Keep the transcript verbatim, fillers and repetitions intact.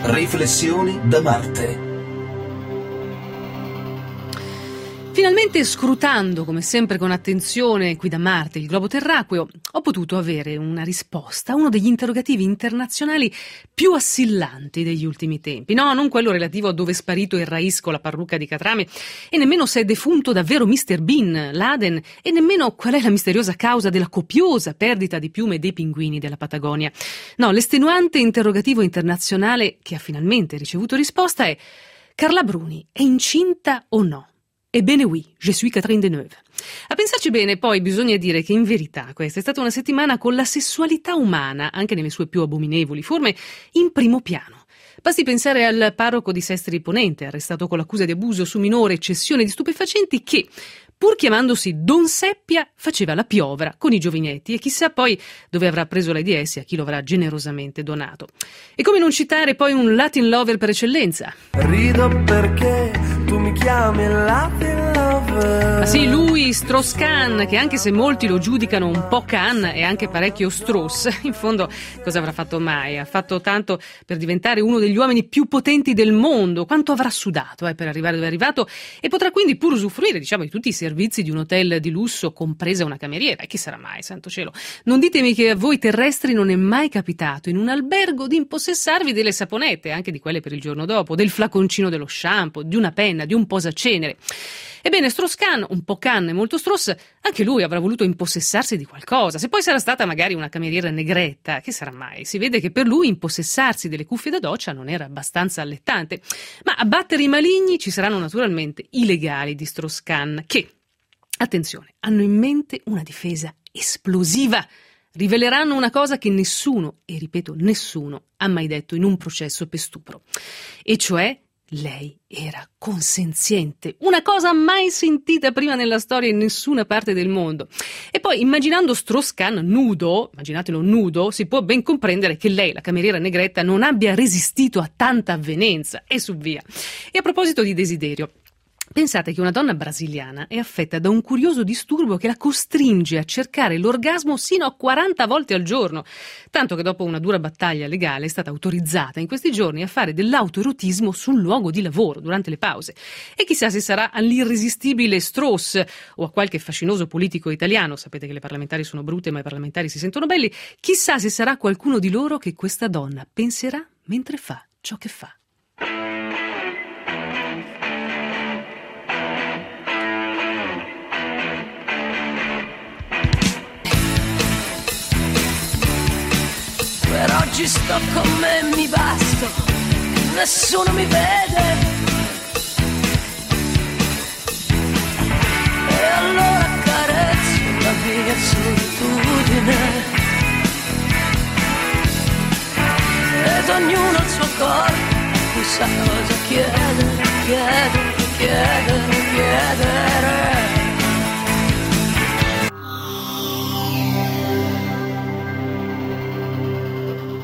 Riflessioni da Marte. Finalmente, scrutando come sempre con attenzione qui da Marte il globo terracqueo, ho potuto avere una risposta a uno degli interrogativi internazionali più assillanti degli ultimi tempi. No, non quello relativo a dove è sparito il Rais con la parrucca di catrame, e nemmeno se è defunto davvero mister Bin Laden, e nemmeno qual è la misteriosa causa della copiosa perdita di piume dei pinguini della Patagonia. No, l'estenuante interrogativo internazionale che ha finalmente ricevuto risposta è: Carla Bruni è incinta o no? Ebbene oui, je suis Catherine Deneuve. A pensarci bene, poi, bisogna dire che in verità questa è stata una settimana con la sessualità umana, anche nelle sue più abominevoli forme, in primo piano. Basti pensare al parroco di Sestri Ponente, arrestato con l'accusa di abuso su minore e cessione di stupefacenti, che, pur chiamandosi Don Seppia, faceva la piovra con i giovinetti, e chissà poi dove avrà preso l'AIDS e a chi lo avrà generosamente donato. E come non citare poi un Latin lover per eccellenza? Rido perché tu mi chiami Latin lover. Ma sì, lui, Strauss-Kahn, che anche se molti lo giudicano un po' Kahn è anche parecchio Strauss, in fondo cosa avrà fatto mai? Ha fatto tanto per diventare uno degli uomini più potenti del mondo. Quanto avrà sudato eh, per arrivare dove è arrivato, e potrà quindi pur usufruire, diciamo, di tutti i servizi di un hotel di lusso, compresa una cameriera. E chi sarà mai, santo cielo? Non ditemi che a voi terrestri non è mai capitato in un albergo di impossessarvi delle saponette, anche di quelle per il giorno dopo, del flaconcino dello shampoo, di una penna, di un posacenere. Ebbene, Strauss-Kahn, un po' Kahn e molto Strauss, anche lui avrà voluto impossessarsi di qualcosa. Se poi sarà stata magari una cameriera negretta, che sarà mai? Si vede che per lui impossessarsi delle cuffie da doccia non era abbastanza allettante. Ma a battere i maligni ci saranno naturalmente i legali di Strauss-Kahn, che, attenzione, hanno in mente una difesa esplosiva. Riveleranno una cosa che nessuno, e ripeto nessuno, ha mai detto in un processo per stupro. E cioè: lei era consenziente, una cosa mai sentita prima nella storia in nessuna parte del mondo. E poi, immaginando Strauss-Kahn nudo, immaginatelo nudo, si può ben comprendere che lei, la cameriera negretta, non abbia resistito a tanta avvenenza, e su via. E a proposito di desiderio, pensate che una donna brasiliana è affetta da un curioso disturbo che la costringe a cercare l'orgasmo sino a quaranta volte al giorno, tanto che dopo una dura battaglia legale è stata autorizzata in questi giorni a fare dell'autoerotismo sul luogo di lavoro durante le pause. E chissà se sarà all'irresistibile Strauss o a qualche fascinoso politico italiano, sapete che le parlamentari sono brutte ma i parlamentari si sentono belli, chissà se sarà qualcuno di loro che questa donna penserà mentre fa ciò che fa. Per oggi sto con me, mi basto, nessuno mi vede. E allora carezzo la mia solitudine. Ed ognuno il suo corpo, chissà cosa chiedere, chiedere, chiedere, chiedere.